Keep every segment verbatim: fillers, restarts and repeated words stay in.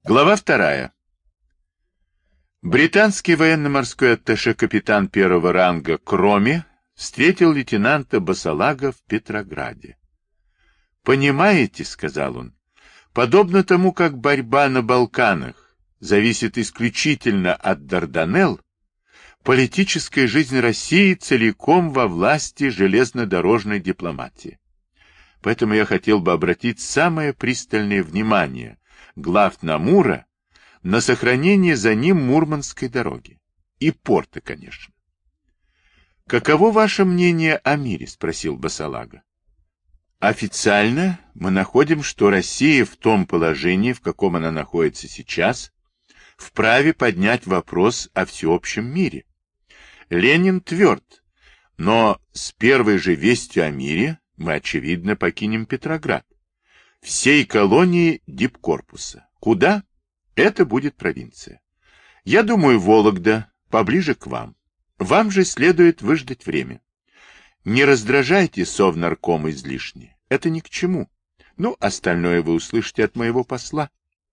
Глава вторая. Британский военно-морской атташе капитан первого ранга Кроми встретил лейтенанта Басалага в Петрограде. «Понимаете, — сказал он, — подобно тому, как борьба на Балканах зависит исключительно от Дарданелл, политическая жизнь России целиком во власти железнодорожной дипломатии. Поэтому я хотел бы обратить самое пристальное внимание глав Намура на сохранение за ним Мурманской дороги. И порта, конечно. «Каково ваше мнение о мире?» — спросил Басалага. «Официально мы находим, что Россия в том положении, в каком она находится сейчас, вправе поднять вопрос о всеобщем мире. Ленин тверд, но с первой же вестью о мире мы, очевидно, покинем Петроград. Всей колонии дипкорпуса. Куда? Это будет провинция. Я думаю, Вологда, поближе к вам. Вам же следует выждать время. Не раздражайте Совнарком излишне. Это ни к чему. Ну, остальное вы услышите от моего посла».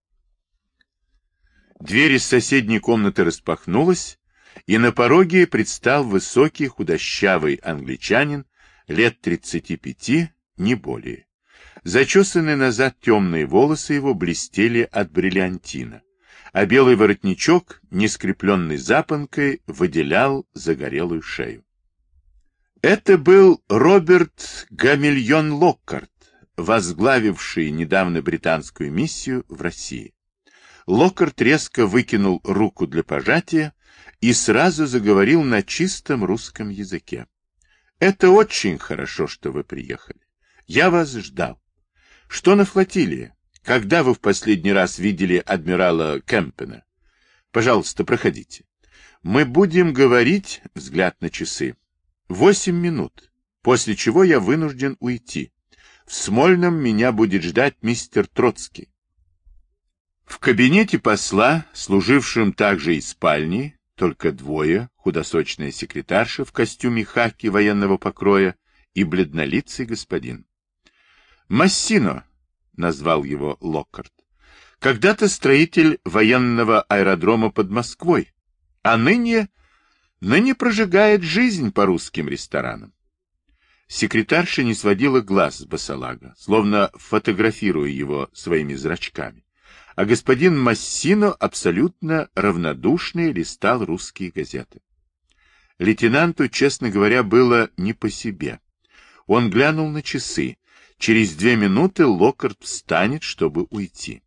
Дверь из соседней комнаты распахнулась, и на пороге предстал высокий худощавый англичанин лет тридцати пяти, не более. Зачесанные назад темные волосы его блестели от бриллиантина, а белый воротничок, не скрепленный запонкой, выделял загорелую шею. Это был Роберт Гамильон Локкарт, возглавивший недавно британскую миссию в России. Локкарт резко выкинул руку для пожатия и сразу заговорил на чистом русском языке. «Это очень хорошо, что вы приехали. Я вас ждал. Что на флотилии? Когда вы в последний раз видели адмирала Кемпена? Пожалуйста, проходите. Мы будем говорить, взгляд на часы, восемь минут, после чего я вынужден уйти. В Смольном меня будет ждать мистер Троцкий». В кабинете посла, служившем также и спальней, только двое, худосочная секретарша в костюме хаки военного покроя и бледнолицый господин. «Массино», — назвал его Локкарт, — «когда-то строитель военного аэродрома под Москвой, а ныне, ныне прожигает жизнь по русским ресторанам». Секретарша не сводила глаз с Басалага, словно фотографируя его своими зрачками, а господин Массино абсолютно равнодушный листал русские газеты. Лейтенанту, честно говоря, было не по себе. Он глянул на часы. Через две минуты Локкарт встанет, чтобы уйти.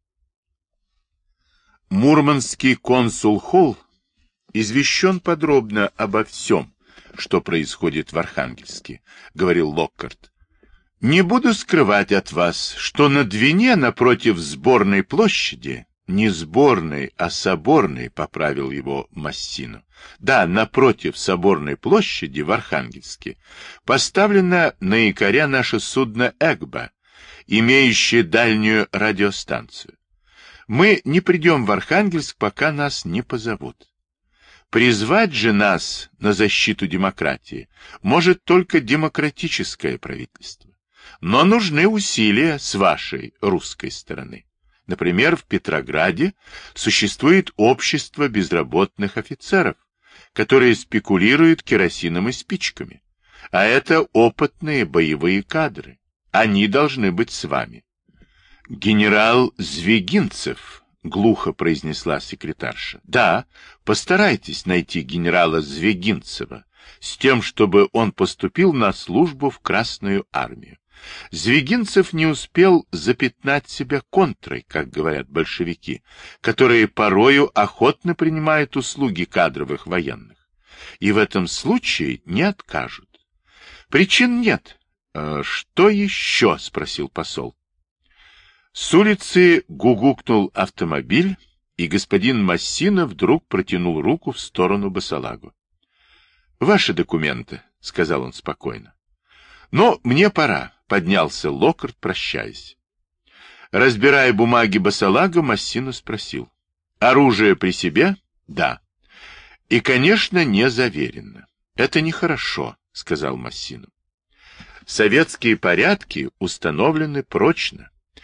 Мурманский консул Холл извещен подробно обо всем, что происходит в Архангельске, — говорил Локкарт. «Не буду скрывать от вас, что на Двине напротив Сборной площади, не Сборной, а Соборной, — поправил его Массино, — да, напротив Соборной площади в Архангельске поставлено на якоря наше судно «Эгба», имеющее дальнюю радиостанцию. Мы не придем в Архангельск, пока нас не позовут. Призвать же нас на защиту демократии может только демократическое правительство. Но нужны усилия с вашей русской стороны. Например, в Петрограде существует общество безработных офицеров, которые спекулируют керосином и спичками. А это опытные боевые кадры. Они должны быть с вами. «Генерал Звегинцев», — глухо произнесла секретарша. «Да, постарайтесь найти генерала Звегинцева, с тем, чтобы он поступил на службу в Красную армию. Звегинцев не успел запятнать себя контрой, как говорят большевики, которые порою охотно принимают услуги кадровых военных. И в этом случае не откажут. Причин нет. — Что еще? — спросил посол. С улицы гугукнул автомобиль, и господин Массино вдруг протянул руку в сторону Басалагу. — Ваши документы, — сказал он спокойно. — Но мне пора. — поднялся Локкарт, прощаясь. Разбирая бумаги Басалага, Массино спросил. — Оружие при себе? — Да. — И, конечно, не заверено. — Это нехорошо, — сказал Массино. — Советские порядки установлены прочно.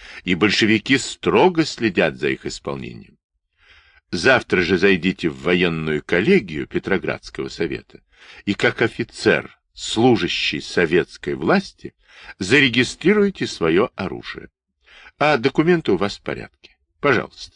и большевики строго следят за их исполнением. Завтра же зайдите в военную коллегию Петроградского совета и как офицер, служащий советской власти, зарегистрируйте свое оружие. А документы у вас в порядке. Пожалуйста.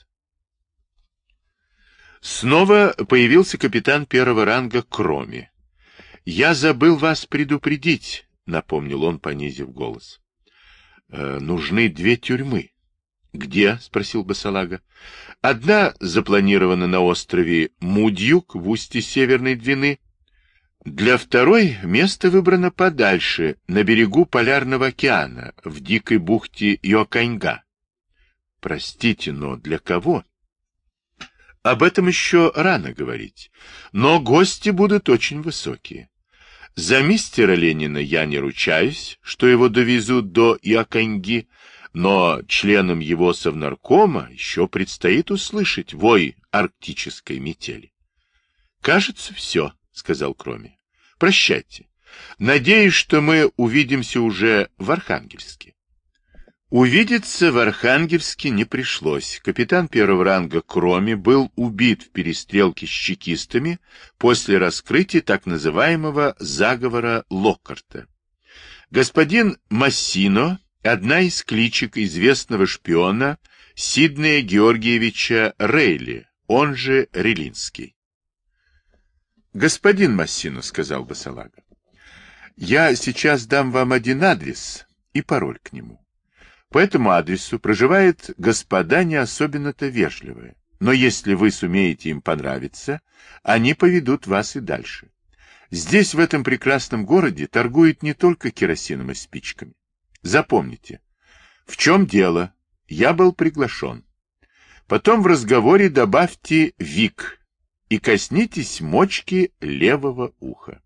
Снова появился капитан первого ранга Кроме. «Я забыл вас предупредить», — напомнил он, понизив голос. «Э, «Нужны две тюрьмы». «Где?» — спросил Басалага. «Одна запланирована на острове Мудьюк в устье Северной Двины. Для второй место выбрано подальше, на берегу Полярного океана, в дикой бухте Йоканьга». «Простите, но для кого?» «Об этом еще рано говорить, но гости будут очень высокие. За мистера Ленина я не ручаюсь, что его довезут до Йоканьги, но членам его совнаркома еще предстоит услышать вой арктической метели». «Кажется, все», — сказал Кроме. «Прощайте. Надеюсь, что мы увидимся уже в Архангельске». Увидеться в Архангельске не пришлось. Капитан первого ранга Кроме был убит в перестрелке с чекистами после раскрытия так называемого заговора Локкарта. Господин Массино, одна из кличек известного шпиона Сиднея Георгиевича Рейли, он же Релинский. «Господин Массино», — сказал Басалага, — «я сейчас дам вам один адрес и пароль к нему. По этому адресу проживают господа не особенно-то вежливые, но если вы сумеете им понравиться, они поведут вас и дальше. Здесь, в этом прекрасном городе, торгуют не только керосином и спичками. Запомните, в чем дело, я был приглашен. Потом в разговоре добавьте «Вик» и коснитесь мочки левого уха».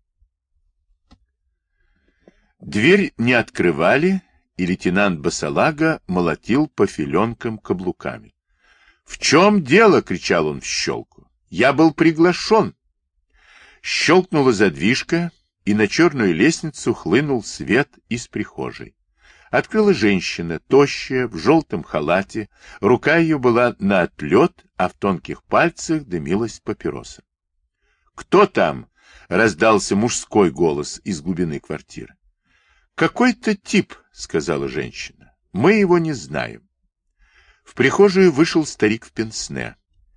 Дверь не открывали, и лейтенант Басалага молотил по филенкам каблуками. «В чем дело?» — кричал он в щелку. «Я был приглашен». Щелкнула задвижка, и на черную лестницу хлынул свет из прихожей. Открыла женщина, тощая, в желтом халате, рука ее была на отлет, а в тонких пальцах дымилась папироса. «Кто там?» — раздался мужской голос из глубины квартиры. «Какой-то тип», — сказала женщина. «Мы его не знаем». В прихожую вышел старик в пенсне.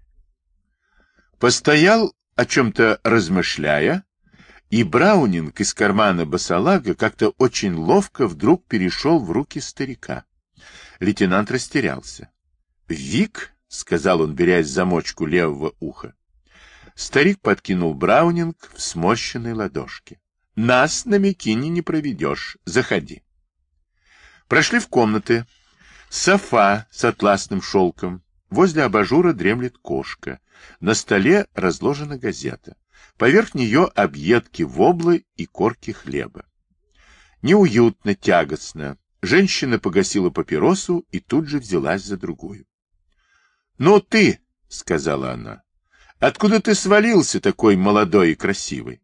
Постоял, о чем-то размышляя, и Браунинг из кармана Басалага как-то очень ловко вдруг перешел в руки старика. Лейтенант растерялся. «Вик», — сказал он, берясь за мочку левого уха. Старик подкинул Браунинг в сморщенной ладошке. «Нас на Микине не проведешь. Заходи». Прошли в комнаты. Софа с атласным шелком. Возле абажура дремлет кошка. На столе разложена газета. Поверх нее объедки воблы и корки хлеба. Неуютно, тягостно. Женщина погасила папиросу и тут же взялась за другую. «Ну ты», — сказала она, — «откуда ты свалился такой молодой и красивый?»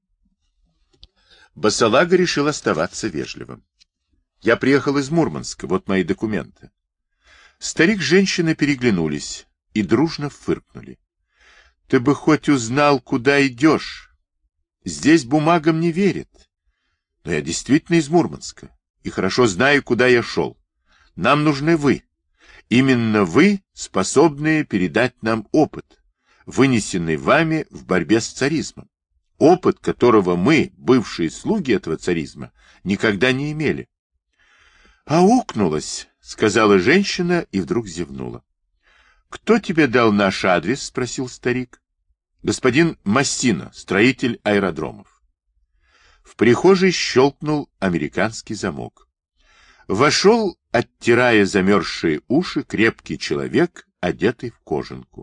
Басалага решил оставаться вежливым. «Я приехал из Мурманска, вот мои документы». Старик с женщиной переглянулись и дружно фыркнули. «Ты бы хоть узнал, куда идешь. Здесь бумагам не верят. Но я действительно из Мурманска и хорошо знаю, куда я шел. Нам нужны вы. Именно вы, способные передать нам опыт, вынесенный вами в борьбе с царизмом. Опыт, которого мы, бывшие слуги этого царизма, никогда не имели». «Аукнулась», — сказала женщина и вдруг зевнула. «Кто тебе дал наш адрес?» — спросил старик. «Господин Массино, строитель аэродромов». В прихожей щелкнул американский замок. Вошел, оттирая замерзшие уши, крепкий человек, одетый в кожанку.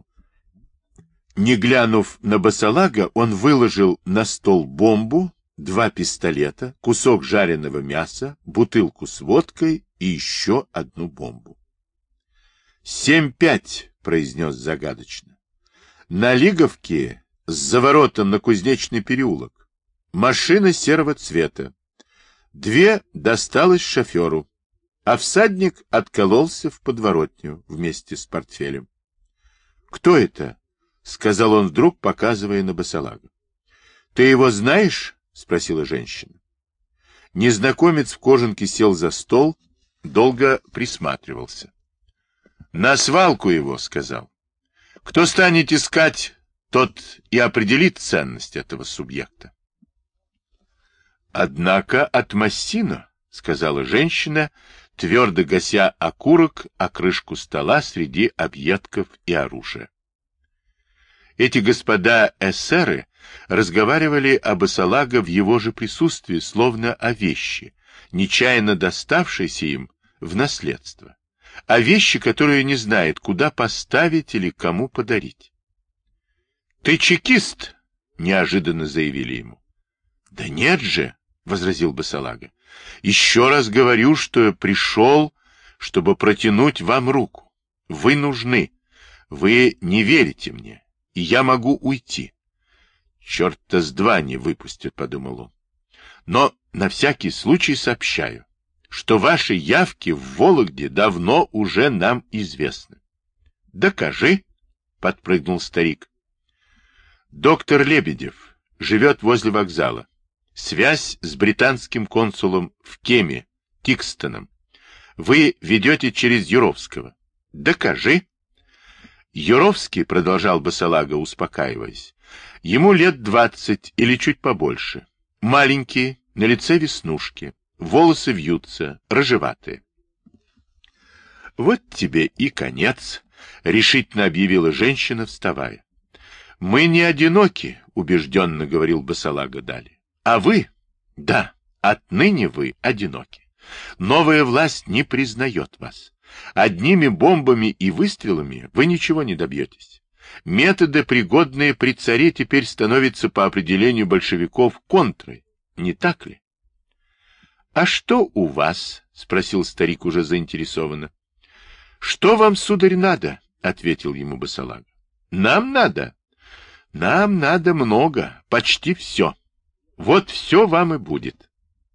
Не глянув на Басалага, он выложил на стол бомбу, два пистолета, кусок жареного мяса, бутылку с водкой и еще одну бомбу. «Семь пять», — произнес загадочно. «На Лиговке с заворотом на Кузнечный переулок. Машина серого цвета. Две досталось шоферу. а всадник откололся в подворотню вместе с портфелем. — Кто это? — сказал он вдруг, показывая на босолага. — Ты его знаешь? — спросила женщина. Незнакомец в кожанке сел за стол, долго присматривался. — На свалку его, — сказал. — Кто станет искать, тот и определит ценность этого субъекта. — Однако от Массино, — сказала женщина, твердо гася окурок о крышку стола среди объедков и оружия. Эти господа эсеры разговаривали о Босолага в его же присутствии, словно о вещи, нечаянно доставшейся им в наследство, о вещи, которую не знает, куда поставить или кому подарить. — Ты чекист? — неожиданно заявили ему. — Да нет же, — возразил Босолага. — Еще раз говорю, что я пришел, чтобы протянуть вам руку. Вы нужны. Вы не верите мне, и я могу уйти. Черт-то с два не выпустят, — подумал он. Но на всякий случай сообщаю, что ваши явки в Вологде давно уже нам известны. — Докажи, — подпрыгнул старик. — Доктор Лебедев живет возле вокзала. Связь с британским консулом в Кеме, Тикстоном. Вы ведете через Юровского. Докажи. Юровский, — продолжал Босолага, успокаиваясь, — ему лет двадцать или чуть побольше. Маленький, на лице веснушки, волосы вьются, рыжеватые. — Вот тебе и конец, — решительно объявила женщина, вставая. — Мы не одиноки, — убежденно говорил Босолага далее. А вы? Да, отныне вы одиноки. Новая власть не признает вас. Одними бомбами и выстрелами вы ничего не добьетесь. Методы, пригодные при царе, теперь становятся по определению большевиков контрой. Не так ли? — А что у вас? — спросил старик уже заинтересованно. — Что вам, сударь, надо? — ответил ему Босолага. — Нам надо? — Нам надо много, почти все. Вот все вам и будет.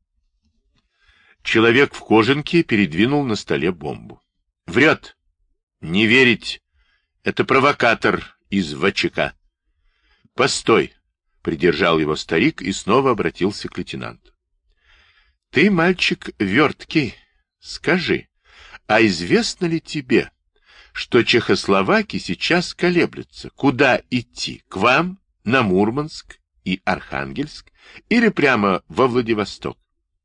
Человек в кожанке передвинул на столе бомбу. Врет. Не верить. Это провокатор из ВЧК. Постой, придержал его старик и снова обратился к лейтенанту. Ты, мальчик верткий, скажи, а известно ли тебе, что чехословаки сейчас колеблются, куда идти, к вам, на Мурманск и Архангельск, или прямо во Владивосток?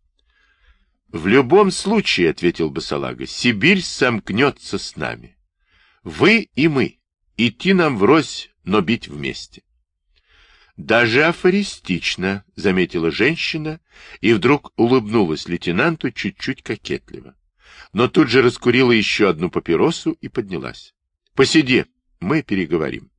— В любом случае, — ответил Босолага, — Сибирь сомкнется с нами. Вы и мы. Идти нам врозь, но бить вместе. — Даже афористично, — заметила женщина, и вдруг улыбнулась лейтенанту чуть-чуть кокетливо. Но тут же раскурила еще одну папиросу и поднялась. — Посиди, мы переговорим.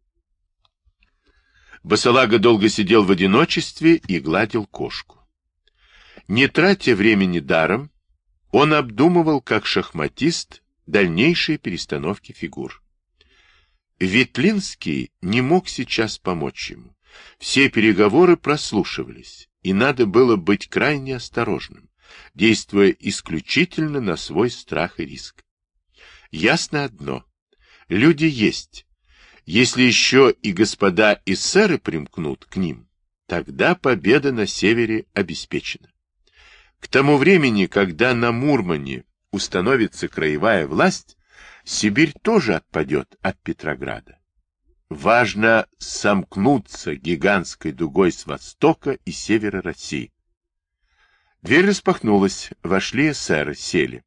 Босолага долго сидел в одиночестве и гладил кошку. Не тратя времени даром, он обдумывал, как шахматист, дальнейшие перестановки фигур. Ветлинский не мог сейчас помочь ему. Все переговоры прослушивались, и надо было быть крайне осторожным, действуя исключительно на свой страх и риск. Ясно одно — люди есть. Если еще и господа эсеры примкнут к ним, тогда победа на севере обеспечена. К тому времени, когда на Мурмане установится краевая власть, Сибирь тоже отпадет от Петрограда. Важно сомкнуться гигантской дугой с востока и севера России. Дверь распахнулась, вошли эсеры, сели.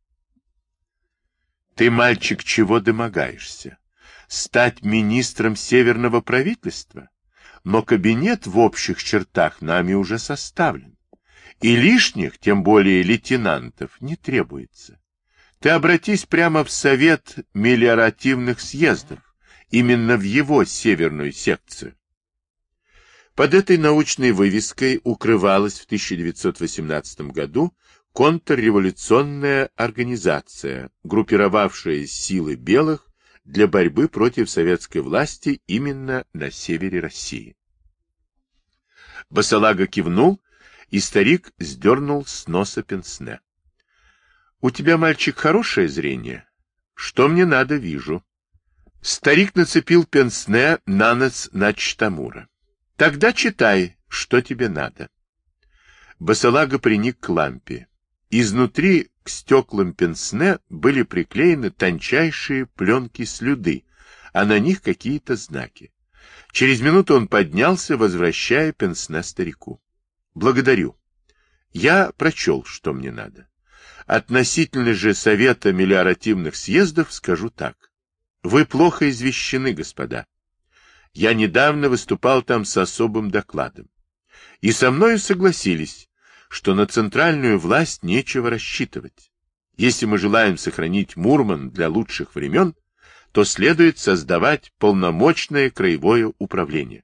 — Ты, мальчик, чего домогаешься? Стать министром северного правительства? Но кабинет в общих чертах нами уже составлен. И лишних, тем более лейтенантов, не требуется. Ты обратись прямо в Совет мелиоративных съездов, именно в его северную секцию. Под этой научной вывеской укрывалась в тысяча девятьсот восемнадцатом году контрреволюционная организация, группировавшая силы белых для борьбы против советской власти именно на севере России. Босолага кивнул, и старик сдернул с носа пенсне. У тебя, мальчик, хорошее зрение. Что мне надо, вижу. Старик нацепил пенсне на нос начтамура. Тогда читай, что тебе надо. Басалага приник к лампе. Изнутри к стеклам пенсне были приклеены тончайшие пленки слюды, а на них какие-то знаки. Через минуту он поднялся, возвращая пенсне старику. Благодарю. Я прочел, что мне надо. Относительно же совета мелиоративных съездов скажу так. Вы плохо извещены, господа. Я недавно выступал там с особым докладом. И со мною согласились, что на центральную власть нечего рассчитывать. Если мы желаем сохранить Мурман для лучших времен, то следует создавать полномочное краевое управление.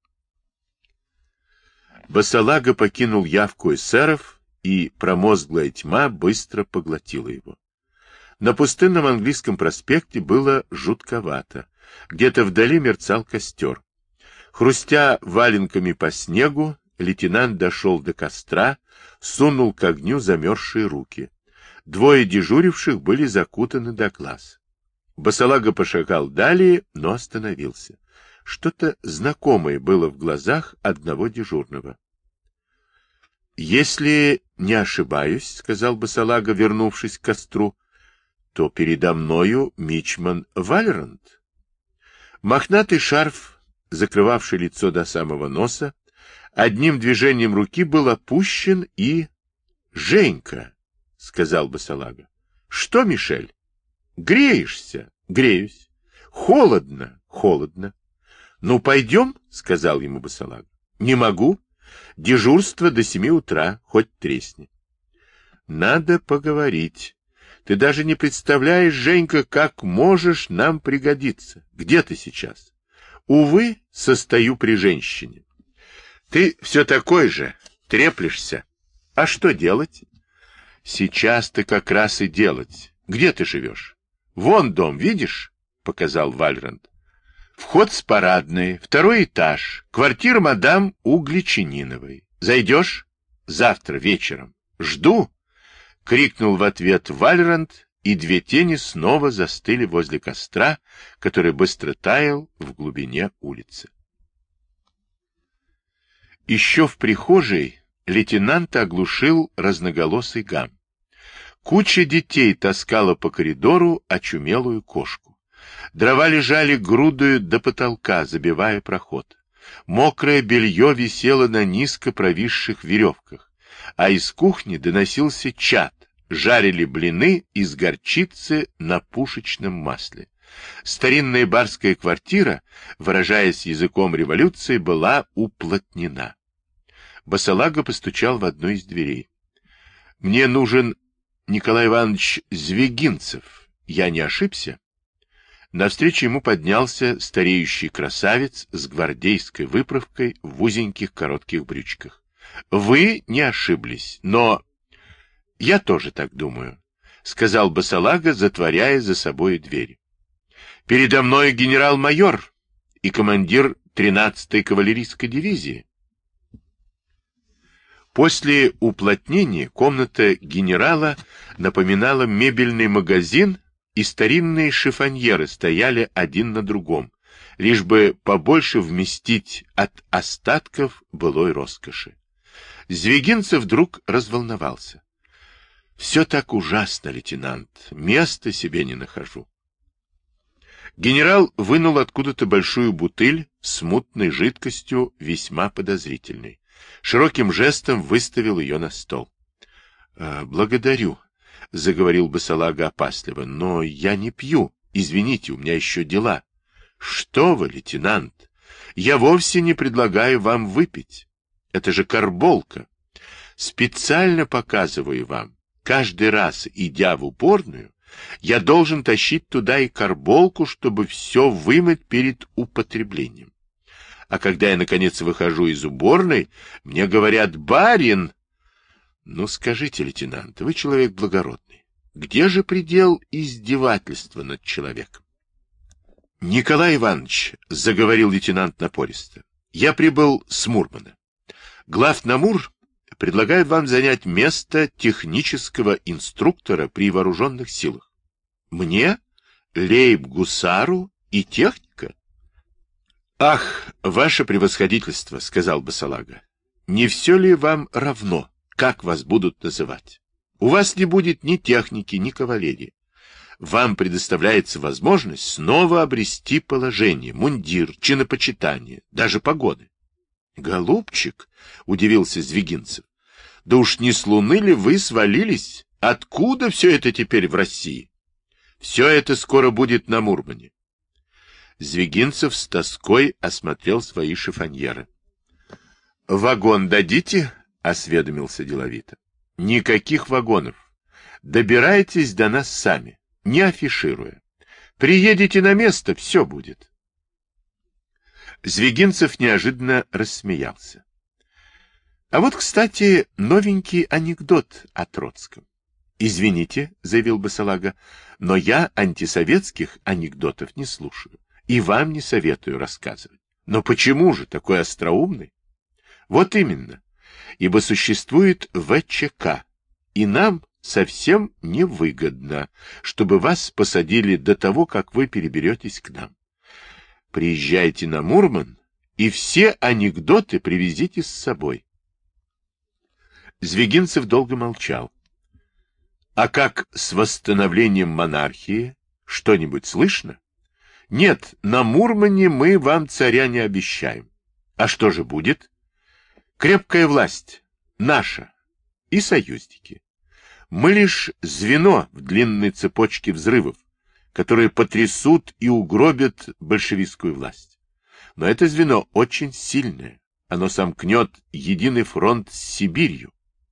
Басалага покинул явку эсеров, и промозглая тьма быстро поглотила его. На пустынном английском проспекте было жутковато. Где-то вдали мерцал костер. Хрустя валенками по снегу, лейтенант дошел до костра, сунул к огню замерзшие руки. Двое дежуривших были закутаны до глаз. Басалага пошагал далее, но остановился. Что-то знакомое было в глазах одного дежурного. — Если не ошибаюсь, — сказал Басалага, вернувшись к костру, — то передо мною мичман Вальрант. Мохнатый шарф, закрывавший лицо до самого носа, одним движением руки был опущен и... — Женька, — сказал Басалага. — Что, Мишель? — Греешься? — Греюсь. — Холодно? — Холодно. — Ну, пойдем, — сказал ему Басалага. — Не могу. Дежурство до семи утра, хоть тресни. — Надо поговорить. Ты даже не представляешь, Женька, как можешь нам пригодиться. Где ты сейчас? Увы, состою при женщине. Ты все такой же, треплешься. А что делать? Сейчас-то как раз и делать. Где ты живешь? Вон дом, видишь? Показал Вальрант. Вход с парадной, второй этаж, квартира мадам Угличениновой. Зайдешь? Завтра вечером. Жду. — крикнул в ответ Вальрант, и две тени снова застыли возле костра, который быстро таял в глубине улицы. Еще в прихожей лейтенанта оглушил разноголосый гам. Куча детей таскала по коридору очумелую кошку. Дрова лежали грудою до потолка, забивая проход. Мокрое белье висело на низко провисших веревках, а из кухни доносился чад, жарили блины из горчицы на пушечном масле. Старинная барская квартира, выражаясь языком революции, была уплотнена. Басалага постучал в одну из дверей. — Мне нужен Николай Иванович Звегинцев. Я не ошибся? Навстречу ему поднялся стареющий красавец с гвардейской выправкой в узеньких коротких брючках. — Вы не ошиблись, но... — Я тоже так думаю, — сказал Басалага, затворяя за собой дверь. — Передо мной генерал-майор и командир тринадцатой кавалерийской дивизии. После уплотнения комната генерала напоминала мебельный магазин, и старинные шифоньеры стояли один на другом, лишь бы побольше вместить от остатков былой роскоши. Звегинцев вдруг разволновался. — Все так ужасно, лейтенант, места себе не нахожу. Генерал вынул откуда-то большую бутыль с мутной жидкостью, весьма подозрительной. Широким жестом выставил ее на стол. — Благодарю, — заговорил Басалага опасливо, — но я не пью. Извините, у меня еще дела. — Что вы, лейтенант, я вовсе не предлагаю вам выпить. Это же карболка. Специально показываю вам. Каждый раз, идя в уборную, я должен тащить туда и карболку, чтобы все вымыть перед употреблением. А когда я, наконец, выхожу из уборной, мне говорят: «Барин!» Ну, скажите, лейтенант, вы человек благородный. Где же предел издевательства над человеком? Николай Иванович, — заговорил лейтенант напористо, — я прибыл с Мурмана. Главномур предлагают вам занять место технического инструктора при вооруженных силах. Мне? Лейб-гусару и техника? Ах, ваше превосходительство, сказал Басалага, не все ли вам равно, как вас будут называть? У вас не будет ни техники, ни кавалерии. Вам предоставляется возможность снова обрести положение, мундир, чинопочитание, даже погоны. Голубчик, удивился Звягинцев, да уж не с луны ли вы свалились? Откуда все это теперь в России? Все это скоро будет на Мурмане. Звягинцев с тоской осмотрел свои шифоньеры. — Вагон дадите? — осведомился деловито. — Никаких вагонов. Добирайтесь до нас сами, не афишируя. Приедете на место, все будет. Звягинцев неожиданно рассмеялся. — А вот, кстати, новенький анекдот о Троцком. — Извините, — заявил Басалага, — но я антисоветских анекдотов не слушаю. И вам не советую рассказывать. Но почему же такой остроумный? Вот именно. Ибо существует вэ че ка, и нам совсем невыгодно, чтобы вас посадили до того, как вы переберетесь к нам. Приезжайте на Мурман, и все анекдоты привезите с собой. Звягинцев долго молчал. А как с восстановлением монархии? Что-нибудь слышно? Нет, на Мурмане мы вам царя не обещаем. А что же будет? Крепкая власть, наша, и союзники. Мы лишь звено в длинной цепочке взрывов, которые потрясут и угробят большевистскую власть. Но это звено очень сильное. Оно сомкнет единый фронт с Сибирью.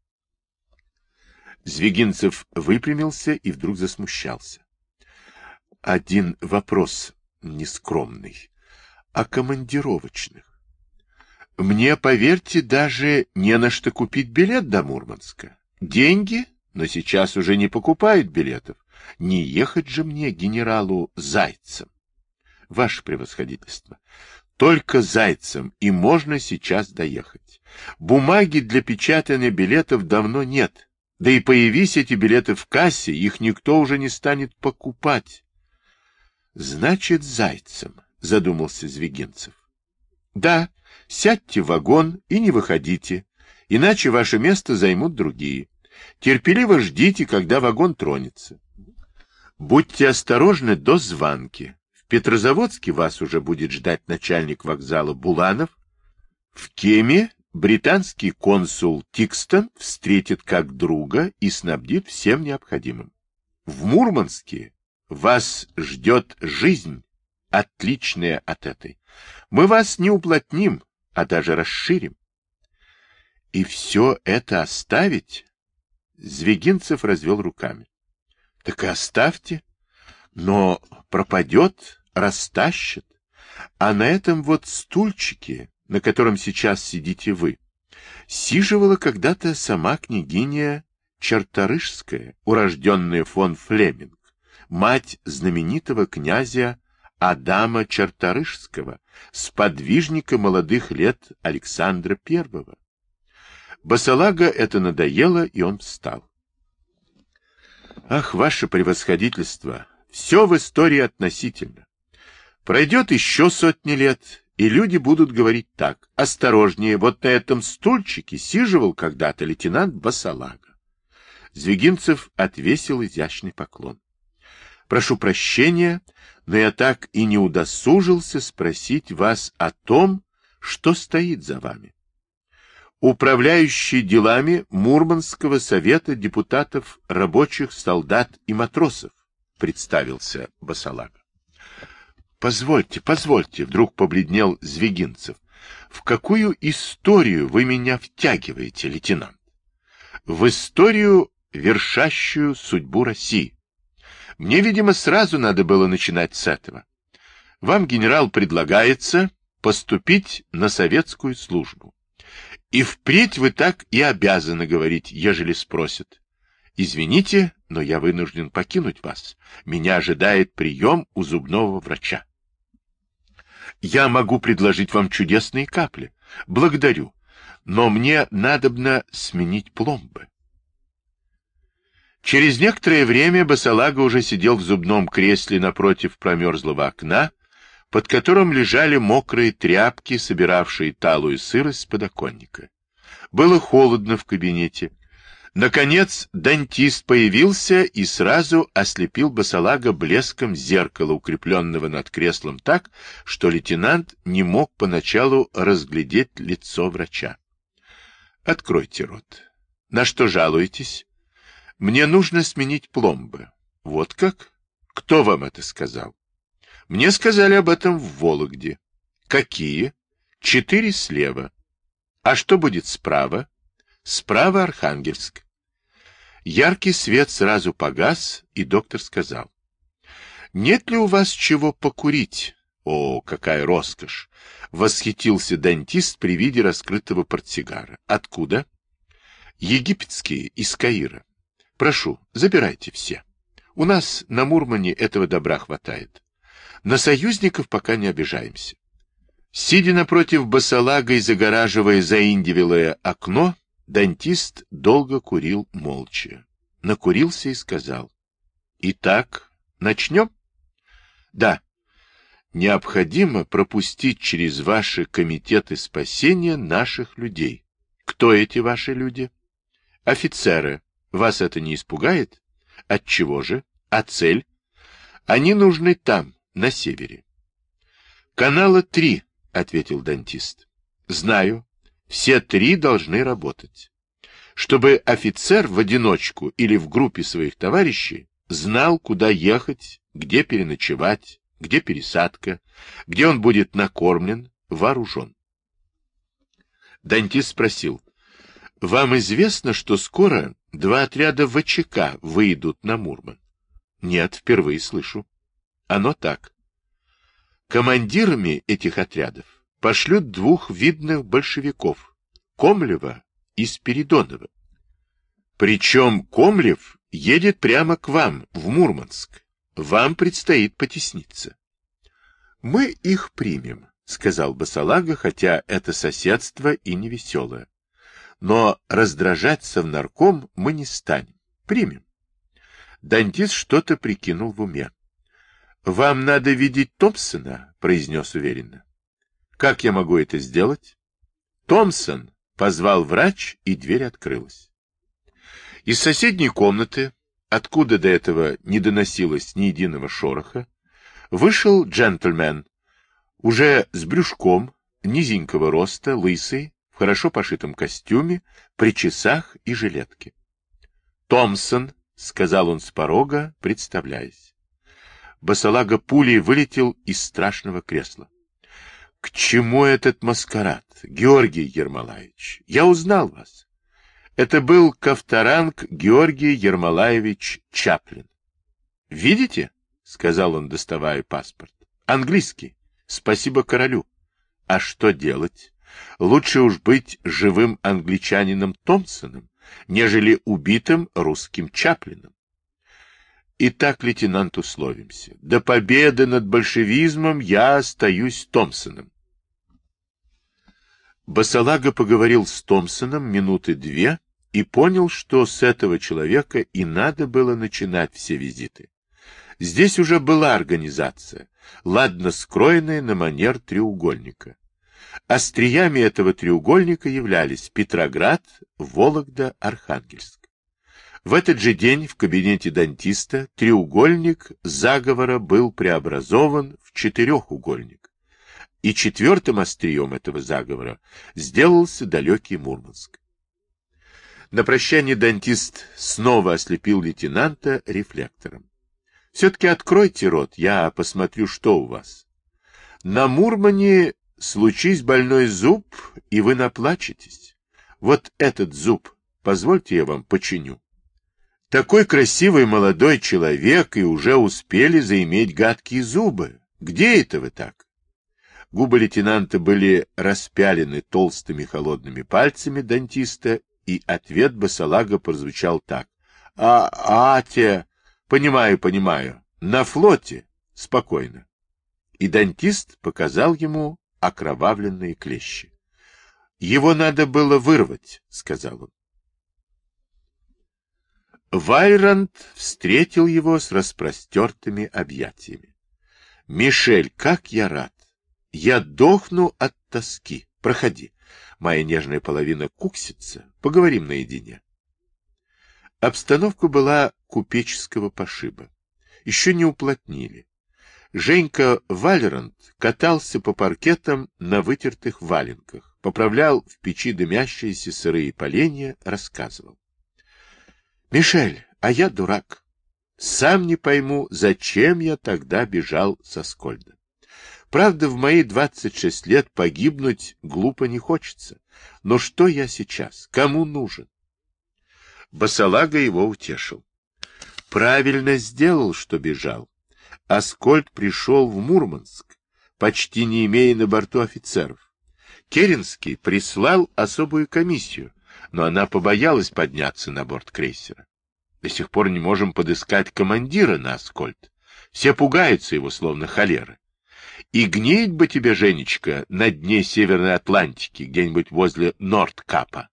Звягинцев выпрямился и вдруг засмущался. Один вопрос нескромный. О командировочных. Мне, поверьте, даже не на что купить билет до Мурманска. Деньги, но сейчас уже не покупают билетов. Не ехать же мне генералу Зайцем. Ваше превосходительство, только Зайцем и можно сейчас доехать. Бумаги для печатания билетов давно нет. Да и появись эти билеты в кассе, их никто уже не станет покупать. Значит, Зайцем, задумался Звягинцев. Да, сядьте в вагон и не выходите, иначе ваше место займут другие. Терпеливо ждите, когда вагон тронется. Будьте осторожны до звонки. В Петрозаводске вас уже будет ждать начальник вокзала Буланов. В Кеме британский консул Тикстон встретит как друга и снабдит всем необходимым. В Мурманске вас ждет жизнь, отличная от этой. Мы вас не уплотним, а даже расширим. И все это оставить? Звягинцев развел руками. Так и оставьте. Но пропадет, растащат. А на этом вот стульчике, на котором сейчас сидите вы, сиживала когда-то сама княгиня Чарторышская, урожденная фон Флеминг, мать знаменитого князя Адама Чарторышского, сподвижника молодых лет Александра Первого. Басалага это надоело, и он встал. Ах, ваше превосходительство, все в истории относительно. Пройдет еще сотни лет, и люди будут говорить так: осторожнее, вот на этом стульчике сиживал когда-то лейтенант Басалага. Звягинцев отвесил изящный поклон. Прошу прощения, но я так и не удосужился спросить вас о том, что стоит за вами. Управляющий делами Мурманского совета депутатов, рабочих, солдат и матросов, представился Басалага. Позвольте, позвольте, вдруг побледнел Звягинцев. В какую историю вы меня втягиваете, лейтенант? В историю, вершащую судьбу России. Мне, видимо, сразу надо было начинать с этого. Вам, генерал, предлагается поступить на советскую службу. И впредь вы так и обязаны говорить, ежели спросят. Извините, но я вынужден покинуть вас. Меня ожидает прием у зубного врача. Я могу предложить вам чудесные капли. Благодарю. но мне надобно сменить пломбы. Через некоторое время босолага уже сидел в зубном кресле напротив промерзлого окна, под которым лежали мокрые тряпки, собиравшие талую сырость с подоконника. Было холодно в кабинете. Наконец дантист появился и сразу ослепил босолага блеском зеркала, укрепленного над креслом так, что лейтенант не мог поначалу разглядеть лицо врача. — Откройте рот. На что жалуетесь? — Мне нужно сменить пломбы. — Вот как? Кто вам это сказал? — Мне сказали об этом в Вологде. — Какие? — Четыре слева. — А что будет справа? — Справа Архангельск. Яркий свет сразу погас, и доктор сказал: — Нет ли у вас чего покурить? — О, какая роскошь! — восхитился дантист при виде раскрытого портсигара. — Откуда? — Египетские, из Каира. — Прошу, забирайте все. У нас на Мурмане этого добра хватает. На союзников пока не обижаемся. Сидя напротив босолага и загораживая заиндивелое окно, дантист долго курил молча. Накурился и сказал: — Итак, начнем? — Да. Необходимо пропустить через ваши комитеты спасения наших людей. Кто эти ваши люди? — Офицеры. Вас это не испугает? — Отчего же? А цель? — Они нужны там, на севере. — Канала три, — ответил дантист. — Знаю. Все три должны работать. Чтобы офицер в одиночку или в группе своих товарищей знал, куда ехать, где переночевать, где пересадка, где он будет накормлен, вооружен. Дантист спросил: — Вам известно, что скоро два отряда ВЧК выйдут на Мурман? — Нет, впервые слышу. — Оно так. Командирами этих отрядов пошлют двух видных большевиков — Комлева и Спиридонова. Причем Комлев едет прямо к вам, в Мурманск. Вам предстоит потесниться. — Мы их примем, — сказал босолага, хотя это соседство и не веселое. Но раздражать совнарком мы не станем. Примем. Дантист что-то прикинул в уме. — Вам надо видеть Томпсона, — произнес уверенно. — Как я могу это сделать? — Томпсон! — позвал врач, и дверь открылась. Из соседней комнаты, откуда до этого не доносилось ни единого шороха, вышел джентльмен, уже с брюшком, низенького роста, лысый, в хорошо пошитом костюме, при часах и жилетке. — Томпсон, — сказал он с порога, представляясь. Босолага пулей вылетел из страшного кресла. — К чему этот маскарад, Георгий Ермолаевич? Я узнал вас. Это был Ковторанг Георгий Ермолаевич Чаплин. — Видите? — сказал он, доставая паспорт. — Английский. Спасибо королю. А что делать? Лучше уж быть живым англичанином Томпсоном, нежели убитым русским Чаплином. Итак, лейтенант, условимся. До победы над большевизмом я остаюсь Томпсоном. Босолага поговорил с Томпсоном минуты две и понял, что с этого человека и надо было начинать все визиты. Здесь уже была организация, ладно скроенная на манер треугольника. Остриями этого треугольника являлись Петроград, Вологда, Архангельск. В этот же день в кабинете дантиста треугольник заговора был преобразован в четырехугольник, и четвертым острием этого заговора сделался далекий Мурманск. На прощание дантист снова ослепил лейтенанта рефлектором. — Все-таки откройте рот, я посмотрю, что у вас. На Мурмане случись больной зуб, и вы наплачетесь. Вот этот зуб, позвольте я вам починю. Такой красивый молодой человек, и уже успели заиметь гадкие зубы. Где это вы так? Губы лейтенанта были распялены толстыми холодными пальцами дантиста, и ответ босолага прозвучал так. — А, а, те... Понимаю, понимаю. На флоте. Спокойно. И дантист показал ему окровавленные клещи. Его надо было вырвать, — сказал он. Вальранд встретил его с распростертыми объятиями. — Мишель, как я рад! Я дохну от тоски. Проходи. Моя нежная половина куксится. Поговорим наедине. Обстановка была купеческого пошиба. Еще не уплотнили. Женька Вальранд катался по паркетам на вытертых валенках, поправлял в печи дымящиеся сырые поленья, рассказывал. — Мишель, а я дурак. Сам не пойму, зачем я тогда бежал со Скольда. Правда, в мои двадцать шесть лет погибнуть глупо не хочется. Но что я сейчас? Кому нужен? Басалага его утешил. Правильно сделал, что бежал. Аскольд пришел в Мурманск, почти не имея на борту офицеров. Керенский прислал особую комиссию, но она побоялась подняться на борт крейсера. До сих пор не можем подыскать командира на Аскольд. Все пугаются его, словно холеры. И гнить бы тебе, Женечка, на дне Северной Атлантики, где-нибудь возле Нордкапа.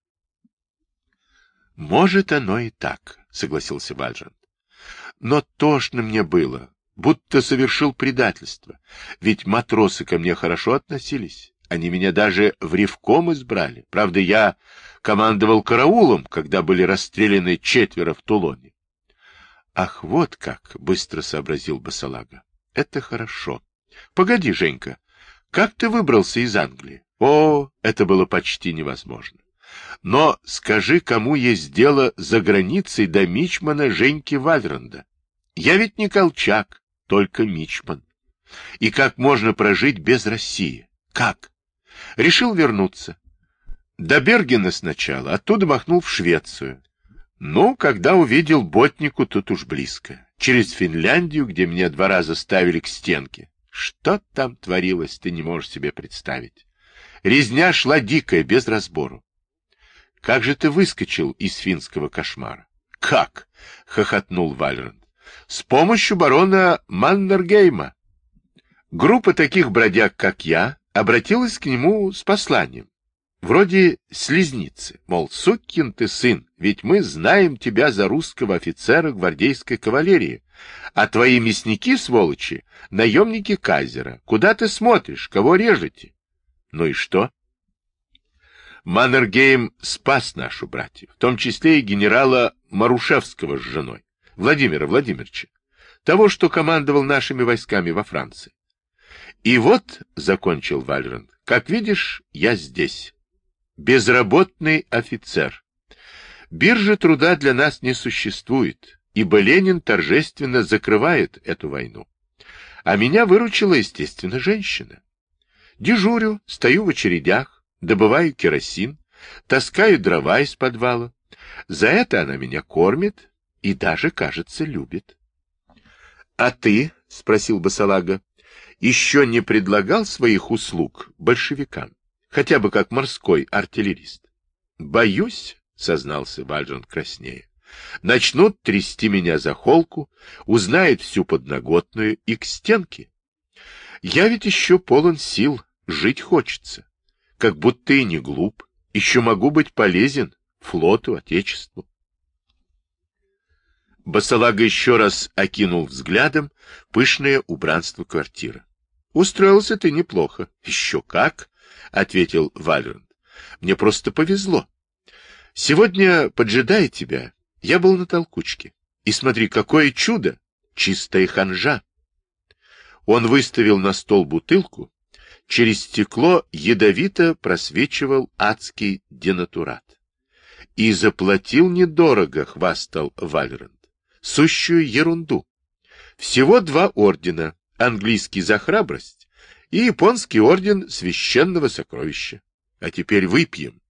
— Может, оно и так, — согласился Вальранд. — Но тошно мне было, будто совершил предательство. Ведь матросы ко мне хорошо относились. Они меня даже в ревком избрали. Правда, я командовал караулом, когда были расстреляны четверо в Тулоне. — Ах, вот как! — быстро сообразил Басалага. — Это хорошо. Погоди, Женька, как ты выбрался из Англии? О, это было почти невозможно. Но скажи, кому есть дело за границей до мичмана Женьки Вальранда? Я ведь не Колчак, только мичман. И как можно прожить без России? Как? Решил вернуться. До Бергена сначала, оттуда махнул в Швецию. Ну, когда увидел Ботнику, тут уж близко. Через Финляндию, где меня два раза ставили к стенке. Что там творилось, ты не можешь себе представить. Резня шла дикая, без разбору. Как же ты выскочил из финского кошмара? — Как? — хохотнул Вальранд. — С помощью барона Маннергейма. Группа таких бродяг, как я, обратилась к нему с посланием. Вроде слезницы, мол, сукин ты сын, ведь мы знаем тебя за русского офицера гвардейской кавалерии, а твои мясники, сволочи, наемники кайзера. Куда ты смотришь, кого режете? Ну и что? Маннергейм спас нашу братью, в том числе и генерала Марушевского с женой, Владимира Владимировича, того, что командовал нашими войсками во Франции. И вот, — закончил Вальранд, — как видишь, я здесь. Безработный офицер. Биржи труда для нас не существует, ибо Ленин торжественно закрывает эту войну. А меня выручила, естественно, женщина. Дежурю, стою в очередях, добываю керосин, таскаю дрова из подвала. За это она меня кормит и даже, кажется, любит. — А ты, — спросил Басалага, — еще не предлагал своих услуг большевикам? Хотя бы как морской артиллерист. — Боюсь, — сознался Вальранд краснея. — Начнут трясти меня за холку, узнают всю подноготную и к стенке. Я ведь еще полон сил, жить хочется. Как будто и не глуп, еще могу быть полезен флоту, отечеству. Басалага еще раз окинул взглядом пышное убранство квартиры. — Устроился ты неплохо. — Еще как! — ответил Вальранд. — Мне просто повезло. Сегодня, поджидая тебя, я был на толкучке. И смотри, какое чудо! Чистая ханжа! Он выставил на стол бутылку. Через стекло ядовито просвечивал адский денатурат. И заплатил недорого, хвастал Вальранд. Сущую ерунду. Всего два ордена. Английский за храбрость и японский орден священного сокровища. А теперь выпьем.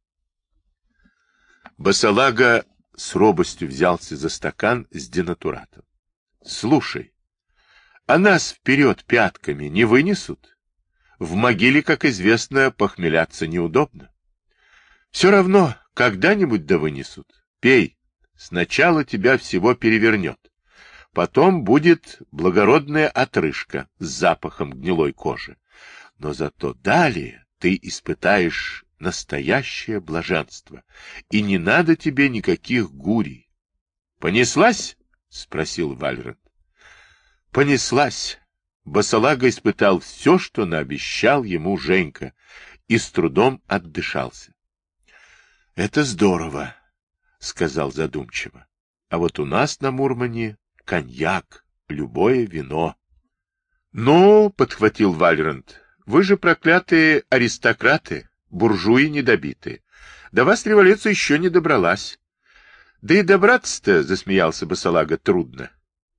Басалага с робостью взялся за стакан с денатуратом. — Слушай, а нас вперед пятками не вынесут? В могиле, как известно, похмеляться неудобно. Все равно, когда-нибудь да вынесут. Пей, сначала тебя всего перевернет. Потом будет благородная отрыжка с запахом гнилой кожи. Но зато далее ты испытаешь настоящее блаженство, и не надо тебе никаких гурий. — Понеслась? — спросил Вальрант. — Понеслась. Басалага испытал все, что наобещал ему Женька, и с трудом отдышался. — Это здорово, — сказал задумчиво. — А вот у нас на Мурмане коньяк, любое вино. — Ну, — подхватил Вальрант, — вы же проклятые аристократы, буржуи недобитые. До вас революция еще не добралась. Да и добраться-то, — засмеялся Басалага, — трудно.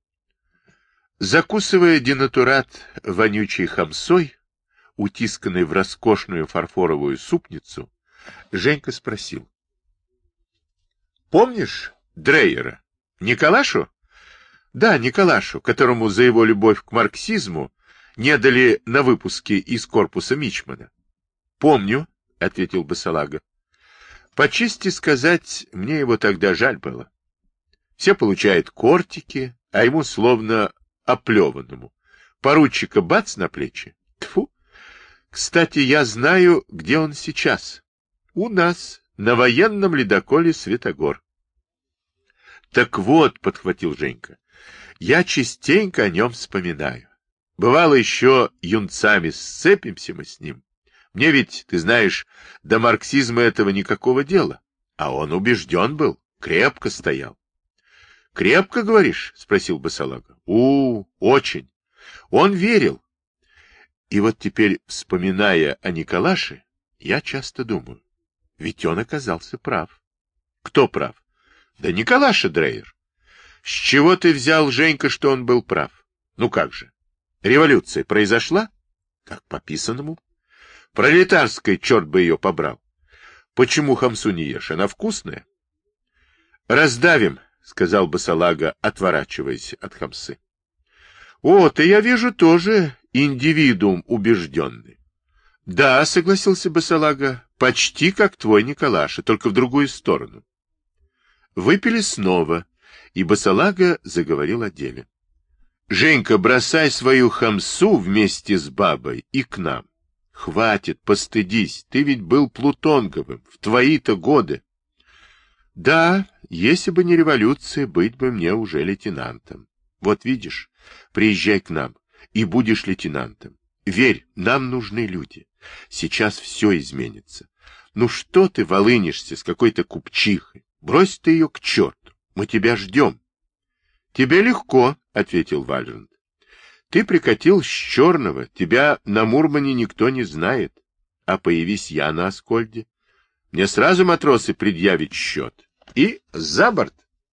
Закусывая денатурат вонючей хамсой, утисканной в роскошную фарфоровую супницу, Женька спросил. — Помнишь Дрейера? Николашу? — Да, Николашу, которому за его любовь к марксизму не дали на выпуске из корпуса мичмана. — Помню, — ответил Басалага. — По чести сказать, мне его тогда жаль было. Все получают кортики, а ему словно оплеванному. Поручика бац на плечи. Тьфу! Кстати, я знаю, где он сейчас. У нас, на военном ледоколе «Светогор». Так вот, — подхватил Женька, — я частенько о нем вспоминаю. Бывало, еще юнцами сцепимся мы с ним. Мне ведь, ты знаешь, до марксизма этого никакого дела. А он убежден был, крепко стоял. — Крепко, говоришь? — спросил Басалага. — У, очень. Он верил. И вот теперь, вспоминая о Николаше, я часто думаю, ведь он оказался прав. — Кто прав? — Да Николаша Дрейер. — С чего ты взял, Женька, что он был прав? Ну как же? Революция произошла? Как по писанному. Пролетарская, черт бы ее побрал. Почему хамсу не ешь? Она вкусная. — Раздавим, — сказал Басалага, отворачиваясь от хамсы. — О, ты, я вижу, тоже индивидуум убежденный. — Да, — согласился Басалага, — почти как твой Николаша, только в другую сторону. Выпили снова, и Басалага заговорил о деле. — Женька, бросай свою хамсу вместе с бабой и к нам. Хватит, постыдись, ты ведь был Плутонговым в твои-то годы. — Да, если бы не революция, быть бы мне уже лейтенантом. Вот видишь, приезжай к нам, и будешь лейтенантом. Верь, нам нужны люди. Сейчас все изменится. Ну что ты волынишься с какой-то купчихой? Брось ты ее к черту. Мы тебя ждем. — Тебе легко, — ответил Вальрант. — Ты прикатил с Черного, тебя на Мурмане никто не знает. А появись я на Аскольде, мне сразу матросы предъявят счет. И за борт.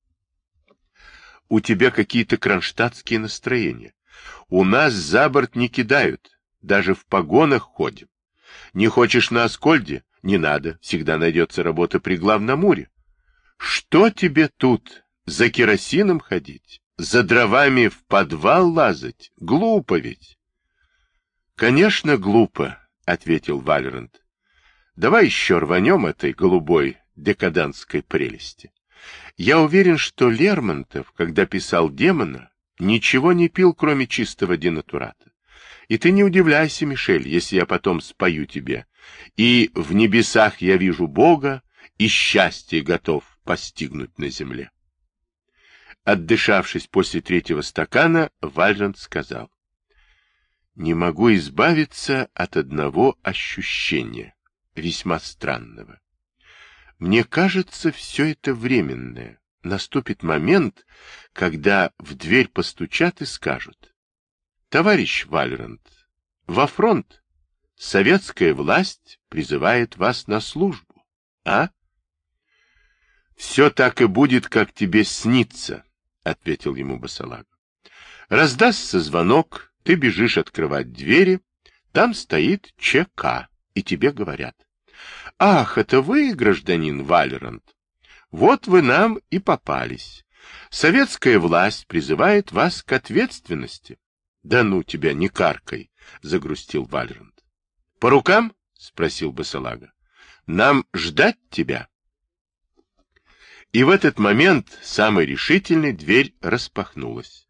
У тебя какие-то кронштадтские настроения. У нас за борт не кидают, даже в погонах ходим. Не хочешь на Аскольде? Не надо, всегда найдется работа при Главномуре. Что тебе тут, за керосином ходить, за дровами в подвал лазать? Глупо ведь. Конечно, глупо, — ответил Вальрант. Давай еще рванем этой голубой декадентской прелести. Я уверен, что Лермонтов, когда писал «Демона», ничего не пил, кроме чистого денатурата. И ты не удивляйся, Мишель, если я потом спою тебе. И в небесах я вижу Бога, и счастье готов постигнуть на земле. Отдышавшись после третьего стакана, Вальрант сказал: не могу избавиться от одного ощущения, весьма странного. Мне кажется, все это временное. Наступит момент, когда в дверь постучат и скажут: товарищ Вальрант, во фронт, советская власть призывает вас на службу, а? Все так и будет, как тебе снится, — ответил ему Басалага. Раздастся звонок, ты бежишь открывать двери, там стоит ЧК, и тебе говорят: ах, это вы, гражданин Вальрант, вот вы нам и попались. Советская власть призывает вас к ответственности. Да ну тебя, не каркай, — загрустил Вальрант. По рукам? — спросил Басалага. Нам ждать тебя? И в этот момент, самый решительный, дверь распахнулась.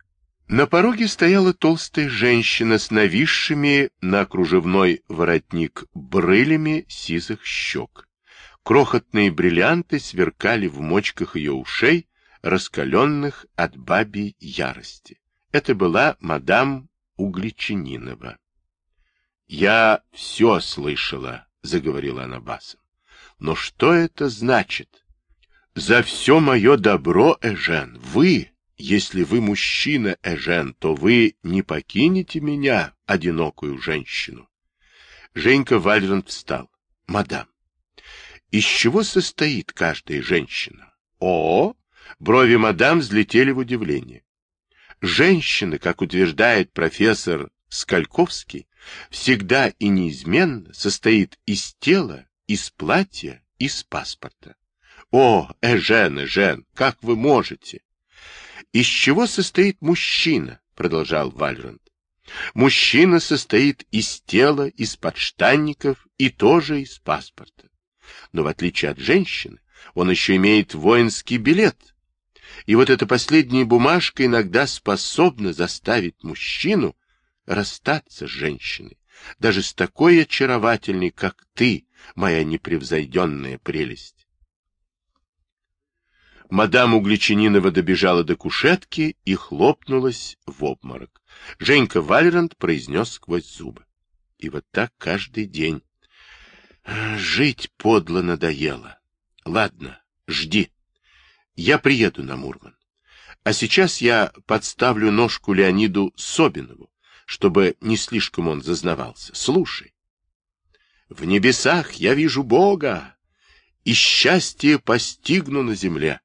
На пороге стояла толстая женщина с нависшими на кружевной воротник брылями сизых щек. Крохотные бриллианты сверкали в мочках ее ушей, раскаленных от бабьей ярости. Это была мадам Угличининова. — Я все слышала, — заговорила она басом. — Но что это значит? За все мое добро, Эжен, вы... Если вы мужчина, Эжен, то вы не покинете меня, одинокую женщину. Женька Вальрант встал. Мадам, из чего состоит каждая женщина? О, брови мадам взлетели в удивление. Женщина, как утверждает профессор Скальковский, всегда и неизменно состоит из тела, из платья, из паспорта. О, Эжен, Эжен, как вы можете? Из чего состоит мужчина? Продолжал Вальрант. Мужчина состоит из тела, из подштанников и тоже из паспорта. Но в отличие от женщины, он еще имеет воинский билет. И вот эта последняя бумажка иногда способна заставить мужчину расстаться с женщиной, даже с такой очаровательной, как ты, моя непревзойденная прелесть. Мадам Угличининова добежала до кушетки и хлопнулась в обморок. Женька Вальрант произнес сквозь зубы. И вот так каждый день. Жить подло надоело. Ладно, жди. Я приеду на Мурман. А сейчас я подставлю ножку Леониду Собинову, чтобы не слишком он зазнавался. Слушай. В небесах я вижу Бога, и счастье постигну на земле.